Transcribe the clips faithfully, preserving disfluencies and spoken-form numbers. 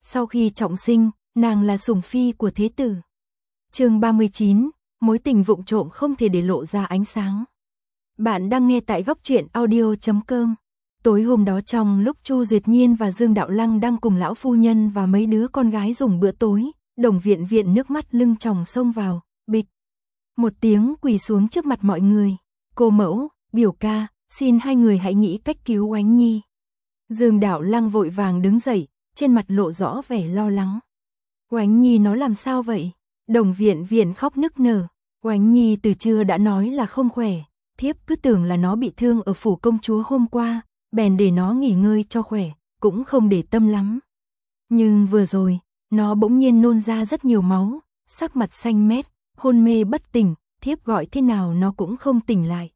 Sau khi trọng sinh, nàng là sủng phi của thế tử. Chương ba mươi chín, mối tình vụng trộm không thể để lộ ra ánh sáng. Bạn đang nghe tại góc truyện audio chấm com. Tối hôm đó trong lúc Chu Duyệt Nhiên và Dương Đạo Lăng đang cùng lão phu nhân và mấy đứa con gái dùng bữa tối, Đồng Viện Viện nước mắt lưng tròng xông vào, bịch. Một tiếng quỳ xuống trước mặt mọi người. Cô mẫu, biểu ca, xin hai người hãy nghĩ cách cứu Oánh Nhi. Dương Đạo Lăng vội vàng đứng dậy, trên mặt lộ rõ vẻ lo lắng. Oánh Nhi nó làm sao vậy? Đồng Viện Viện khóc nức nở. Oánh Nhi từ trưa đã nói là không khỏe, thiếp cứ tưởng là nó bị thương ở phủ công chúa hôm qua, bèn để nó nghỉ ngơi cho khỏe, cũng không để tâm lắm. Nhưng vừa rồi, nó bỗng nhiên nôn ra rất nhiều máu, sắc mặt xanh mét, hôn mê bất tỉnh, thiếp gọi thế nào nó cũng không tỉnh lại.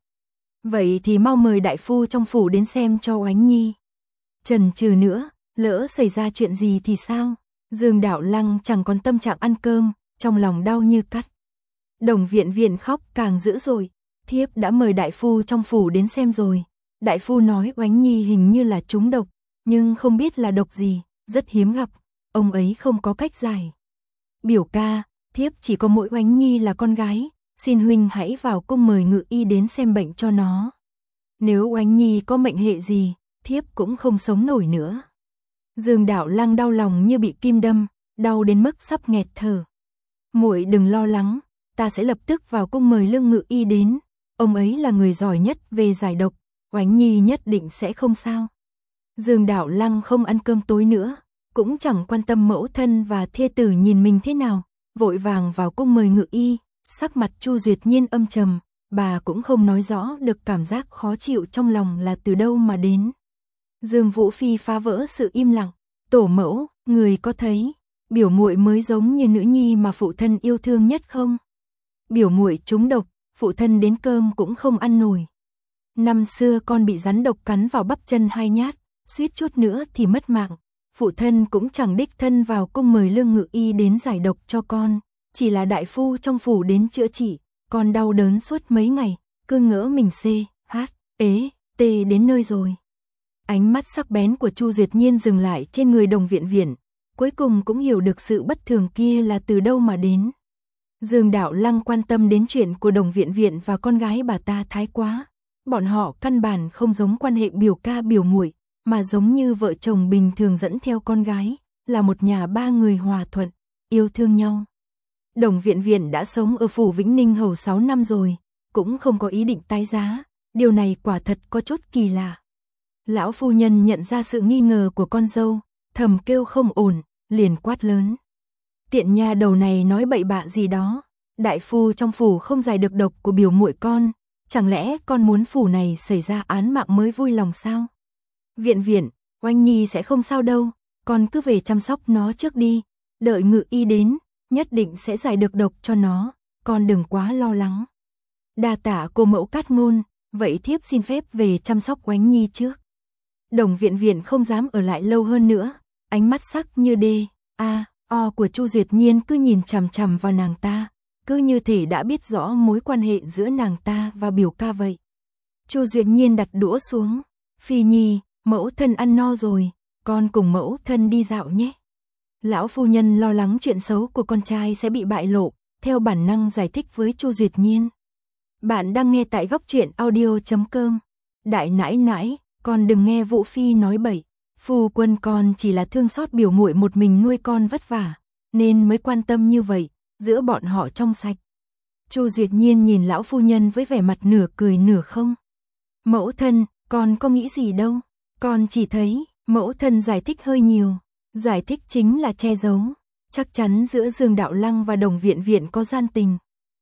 Vậy thì mau mời đại phu trong phủ đến xem cho Oánh Nhi. Chần chừ nữa, lỡ xảy ra chuyện gì thì sao? Dương Đạo Lăng chẳng còn tâm trạng ăn cơm, trong lòng đau như cắt. Đồng Viện Viện khóc càng dữ dội, thiếp đã mời đại phu trong phủ đến xem rồi. Đại phu nói Oánh Nhi hình như là trúng độc, nhưng không biết là độc gì, rất hiếm gặp, ông ấy không có cách giải. Biểu ca, thiếp chỉ có mỗi Oánh Nhi là con gái, xin huynh hãy vào cung mời ngự y đến xem bệnh cho nó. Nếu Oánh Nhi có mệnh hệ gì, thiếp cũng không sống nổi nữa. Dương Đạo Lăng đau lòng như bị kim đâm, đau đến mức sắp nghẹt thở. Muội đừng lo lắng, ta sẽ lập tức vào cung mời Lương ngự y đến, ông ấy là người giỏi nhất về giải độc, Oánh Nhi nhất định sẽ không sao. Dương Đạo Lăng không ăn cơm tối nữa, cũng chẳng quan tâm mẫu thân và thê tử nhìn mình thế nào, vội vàng vào cung mời ngự y. Sắc mặt Chu Duyệt Nhiên âm trầm, bà cũng không nói rõ được cảm giác khó chịu trong lòng là từ đâu mà đến. Dương Vũ Phi phá vỡ sự im lặng, tổ mẫu, người có thấy, biểu muội mới giống như nữ nhi mà phụ thân yêu thương nhất không? Biểu muội trúng độc, phụ thân đến cơm cũng không ăn nổi. Năm xưa con bị rắn độc cắn vào bắp chân hai nhát, suýt chút nữa thì mất mạng, phụ thân cũng chẳng đích thân vào cung mời Lương ngự y đến giải độc cho con. Chỉ là đại phu trong phủ đến chữa trị, con đau đớn suốt mấy ngày, cứ ngỡ mình C, H, ế, T đến nơi rồi. Ánh mắt sắc bén của Chu Duyệt Nhiên dừng lại trên người Đồng Viện Viện, cuối cùng cũng hiểu được sự bất thường kia là từ đâu mà đến. Dương Đạo Lăng quan tâm đến chuyện của Đồng Viện Viện và con gái bà ta thái quá, bọn họ căn bản không giống quan hệ biểu ca biểu muội, mà giống như vợ chồng bình thường dẫn theo con gái, là một nhà ba người hòa thuận, yêu thương nhau. Đồng Viện Viện đã sống ở phủ Vĩnh Ninh hầu sáu năm rồi, cũng không có ý định tái giá, điều này quả thật có chút kỳ lạ. Lão phu nhân nhận ra sự nghi ngờ của con dâu, thầm kêu không ổn, liền quát lớn. Tiện nha đầu này nói bậy bạ gì đó, đại phu trong phủ không giải được độc của biểu muội con, chẳng lẽ con muốn phủ này xảy ra án mạng mới vui lòng sao? Viện Viện, Oanh Nhi sẽ không sao đâu, con cứ về chăm sóc nó trước đi, đợi ngự y đến, nhất định sẽ giải được độc cho nó, con đừng quá lo lắng. Đa tạ cô mẫu cát ngôn, vậy thiếp xin phép về chăm sóc Oánh Nhi trước. Đồng Viện Viện không dám ở lại lâu hơn nữa, ánh mắt sắc như đê, a, o của Chu Duyệt Nhiên cứ nhìn chằm chằm vào nàng ta, cứ như thể đã biết rõ mối quan hệ giữa nàng ta và biểu ca vậy. Chu Duyệt Nhiên đặt đũa xuống, Phi Nhi, mẫu thân ăn no rồi, con cùng mẫu thân đi dạo nhé. Lão phu nhân lo lắng chuyện xấu của con trai sẽ bị bại lộ, theo bản năng giải thích với Chu Duyệt Nhiên. Bạn đang nghe tại góc truyện audio chấm com. Đại nãi nãi, con đừng nghe Vũ Phi nói bậy, phu quân con chỉ là thương xót biểu muội một mình nuôi con vất vả, nên mới quan tâm như vậy, giữa bọn họ trong sạch. Chu Duyệt Nhiên nhìn lão phu nhân với vẻ mặt nửa cười nửa không. Mẫu thân, con có nghĩ gì đâu, con chỉ thấy, mẫu thân giải thích hơi nhiều. Giải thích chính là che giấu, chắc chắn giữa Dương Đạo Lăng và Đồng Viện Viện có gian tình.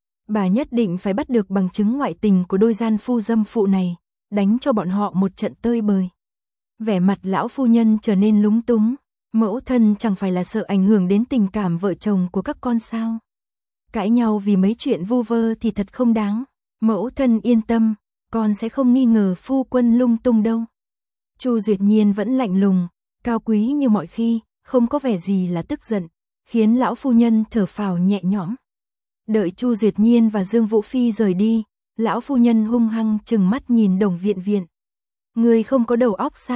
Bà nhất định phải bắt được bằng chứng ngoại tình của đôi gian phu dâm phụ này, đánh cho bọn họ một trận tơi bời. Vẻ mặt lão phu nhân trở nên lúng túng, mẫu thân chẳng phải là sợ ảnh hưởng đến tình cảm vợ chồng của các con sao? Cãi nhau vì mấy chuyện vu vơ thì thật không đáng, mẫu thân yên tâm, con sẽ không nghi ngờ phu quân lung tung đâu. Chu Duyệt Nhiên vẫn lạnh lùng, cao quý như mọi khi, không có vẻ gì là tức giận, khiến lão phu nhân thở phào nhẹ nhõm. Đợi Chu Duyệt Nhiên và Dương Vũ Phi rời đi, lão phu nhân hung hăng trừng mắt nhìn Đồng Viện Viện. Người không có đầu óc sao?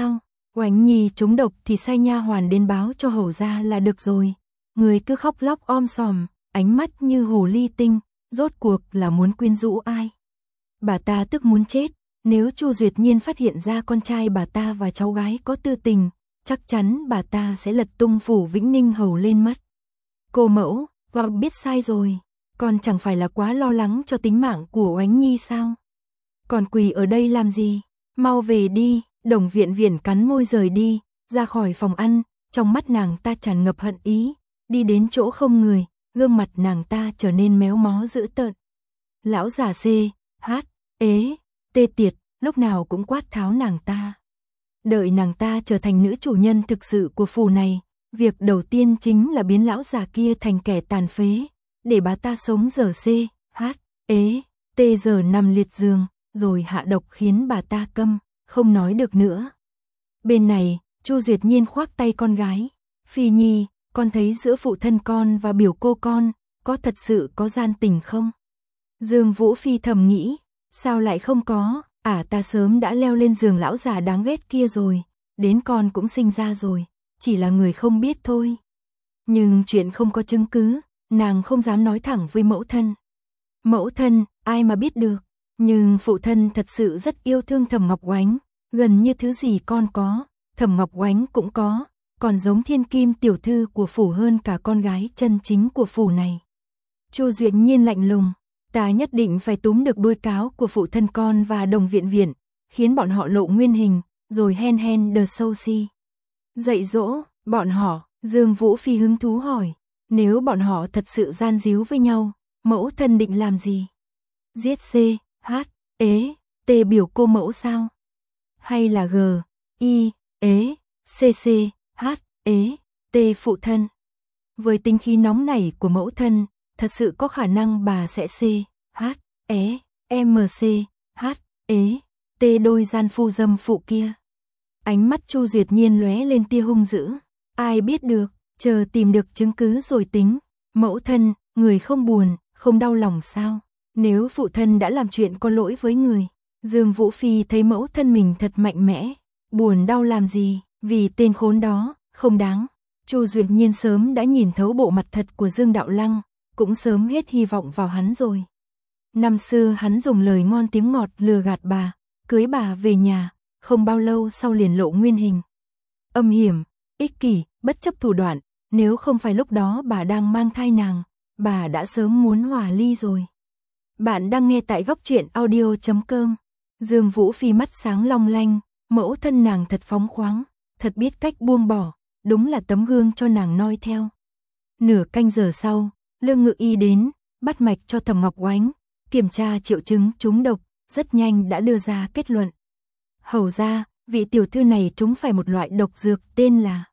Oánh Nhi trúng độc thì sai nha hoàn đến báo cho hầu gia là được rồi. Người cứ khóc lóc om sòm, ánh mắt như hồ ly tinh, rốt cuộc là muốn quyến rũ ai? Bà ta tức muốn chết, nếu Chu Duyệt Nhiên phát hiện ra con trai bà ta và cháu gái có tư tình, chắc chắn bà ta sẽ lật tung phủ Vĩnh Ninh hầu lên mất. Cô mẫu, con biết sai rồi, con chẳng phải là quá lo lắng cho tính mạng của Oánh Nhi sao? Còn quỳ ở đây làm gì? Mau về đi. Đồng Viện Viễn cắn môi rời đi, ra khỏi phòng ăn, trong mắt nàng ta tràn ngập hận ý, đi đến chỗ không người, gương mặt nàng ta trở nên méo mó dữ tợn. Lão già C, H, ế, tê tiệt, lúc nào cũng quát tháo nàng ta. Đợi nàng ta trở thành nữ chủ nhân thực sự của phủ này, việc đầu tiên chính là biến lão già kia thành kẻ tàn phế, để bà ta sống giờ C, H, ế, tê giờ nằm liệt giường, rồi hạ độc khiến bà ta câm, không nói được nữa. Bên này, Chu Duyệt Nhiên khoác tay con gái, Phi Nhi, con thấy giữa phụ thân con và biểu cô con, có thật sự có gian tình không? Dương Vũ Phi thầm nghĩ, sao lại không có, à ta sớm đã leo lên giường lão già đáng ghét kia rồi, đến con cũng sinh ra rồi, chỉ là người không biết thôi. Nhưng chuyện không có chứng cứ, nàng không dám nói thẳng với mẫu thân. Mẫu thân, ai mà biết được, nhưng phụ thân thật sự rất yêu thương Thẩm Ngọc Oánh, gần như thứ gì con có, Thẩm Ngọc Oánh cũng có, còn giống thiên kim tiểu thư của phủ hơn cả con gái chân chính của phủ này. Chu Duyệt Nhiên lạnh lùng, ta nhất định phải túm được đuôi cáo của phụ thân con và Đồng Viện Viễn, khiến bọn họ lộ nguyên hình, rồi hen hen đờ sâu si. Dạy dỗ, bọn họ, Dương Vũ Phi hứng thú hỏi, nếu bọn họ thật sự gian díu với nhau, mẫu thân định làm gì? Giết C, H, ế, T biểu cô mẫu sao? Hay là G, I, ế, C C, H, ế, T phụ thân? Với tính khí nóng nảy của mẫu thân, thật sự có khả năng bà sẽ C, H, ế, M C, H, ế, T đôi gian phu dâm phụ kia. Ánh mắt Chu Duyệt Nhiên lóe lên tia hung dữ, ai biết được, chờ tìm được chứng cứ rồi tính. Mẫu thân, người không buồn, không đau lòng sao? Nếu phụ thân đã làm chuyện có lỗi với người. Dương Vũ Phi thấy mẫu thân mình thật mạnh mẽ, buồn đau làm gì, vì tên khốn đó, không đáng. Chu Duyệt Nhiên sớm đã nhìn thấu bộ mặt thật của Dương Đạo Lăng, cũng sớm hết hy vọng vào hắn rồi. Năm xưa hắn dùng lời ngon tiếng ngọt lừa gạt bà, cưới bà về nhà, không bao lâu sau liền lộ nguyên hình. Âm hiểm, ích kỷ, bất chấp thủ đoạn, nếu không phải lúc đó bà đang mang thai nàng, bà đã sớm muốn hòa ly rồi. Bạn đang nghe tại góc truyện audio chấm com. Dương Vũ Phi mắt sáng long lanh, mẫu thân nàng thật phóng khoáng, thật biết cách buông bỏ, đúng là tấm gương cho nàng noi theo. Nửa canh giờ sau, Lương Ngự Y đến, bắt mạch cho Thẩm Ngọc Oánh, kiểm tra triệu chứng trúng độc, rất nhanh đã đưa ra kết luận. Hầu ra, vị tiểu thư này trúng phải một loại độc dược tên là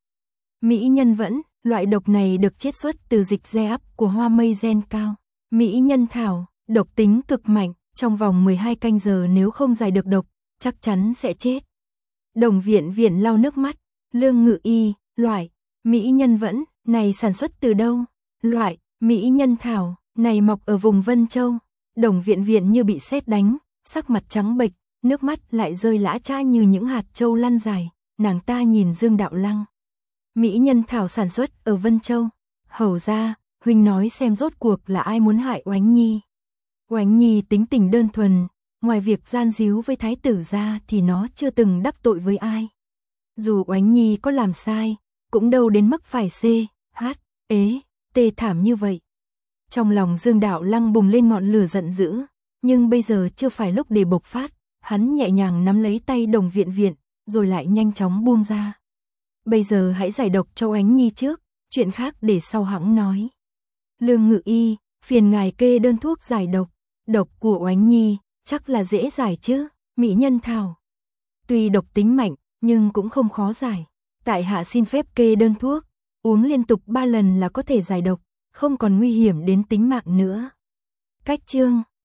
Mỹ Nhân Vẫn, loại độc này được chiết xuất từ dịch ge áp của hoa mây gen cao. Mỹ Nhân Thảo, độc tính cực mạnh, trong vòng mười hai canh giờ nếu không giải được độc, chắc chắn sẽ chết. Đồng Viện Viễn lau nước mắt, Lương Ngự Y, loại Mỹ Nhân Vẫn này sản xuất từ đâu? Loại Mỹ Nhân Thảo này mọc ở vùng Vân Châu. Đồng Viện Viễn như bị sét đánh, sắc mặt trắng bệch, nước mắt lại rơi lã chã như những hạt châu lăn dài, nàng ta nhìn Dương Đạo Lăng. Mỹ Nhân Thảo sản xuất ở Vân Châu. Hầu ra, huynh nói xem rốt cuộc là ai muốn hại Oánh Nhi. Oánh Nhi tính tình đơn thuần, ngoài việc gian díu với thái tử ra thì nó chưa từng đắc tội với ai. Dù Oánh Nhi có làm sai, cũng đâu đến mức phải C, H, ế, T thảm như vậy. Trong lòng Dương Đạo Lăng bùng lên ngọn lửa giận dữ, nhưng bây giờ chưa phải lúc để bộc phát, hắn nhẹ nhàng nắm lấy tay Đồng Viện Viễn, rồi lại nhanh chóng buông ra. Bây giờ hãy giải độc cho Oánh Nhi trước, chuyện khác để sau hẵng nói. Lương Ngự Y, phiền ngài kê đơn thuốc giải độc. Độc của Oánh Nhi, chắc là dễ giải chứ, Mỹ Nhân Thảo. Tuy độc tính mạnh, nhưng cũng không khó giải. Tại hạ xin phép kê đơn thuốc, uống liên tục ba lần là có thể giải độc, không còn nguy hiểm đến tính mạng nữa. Cách chương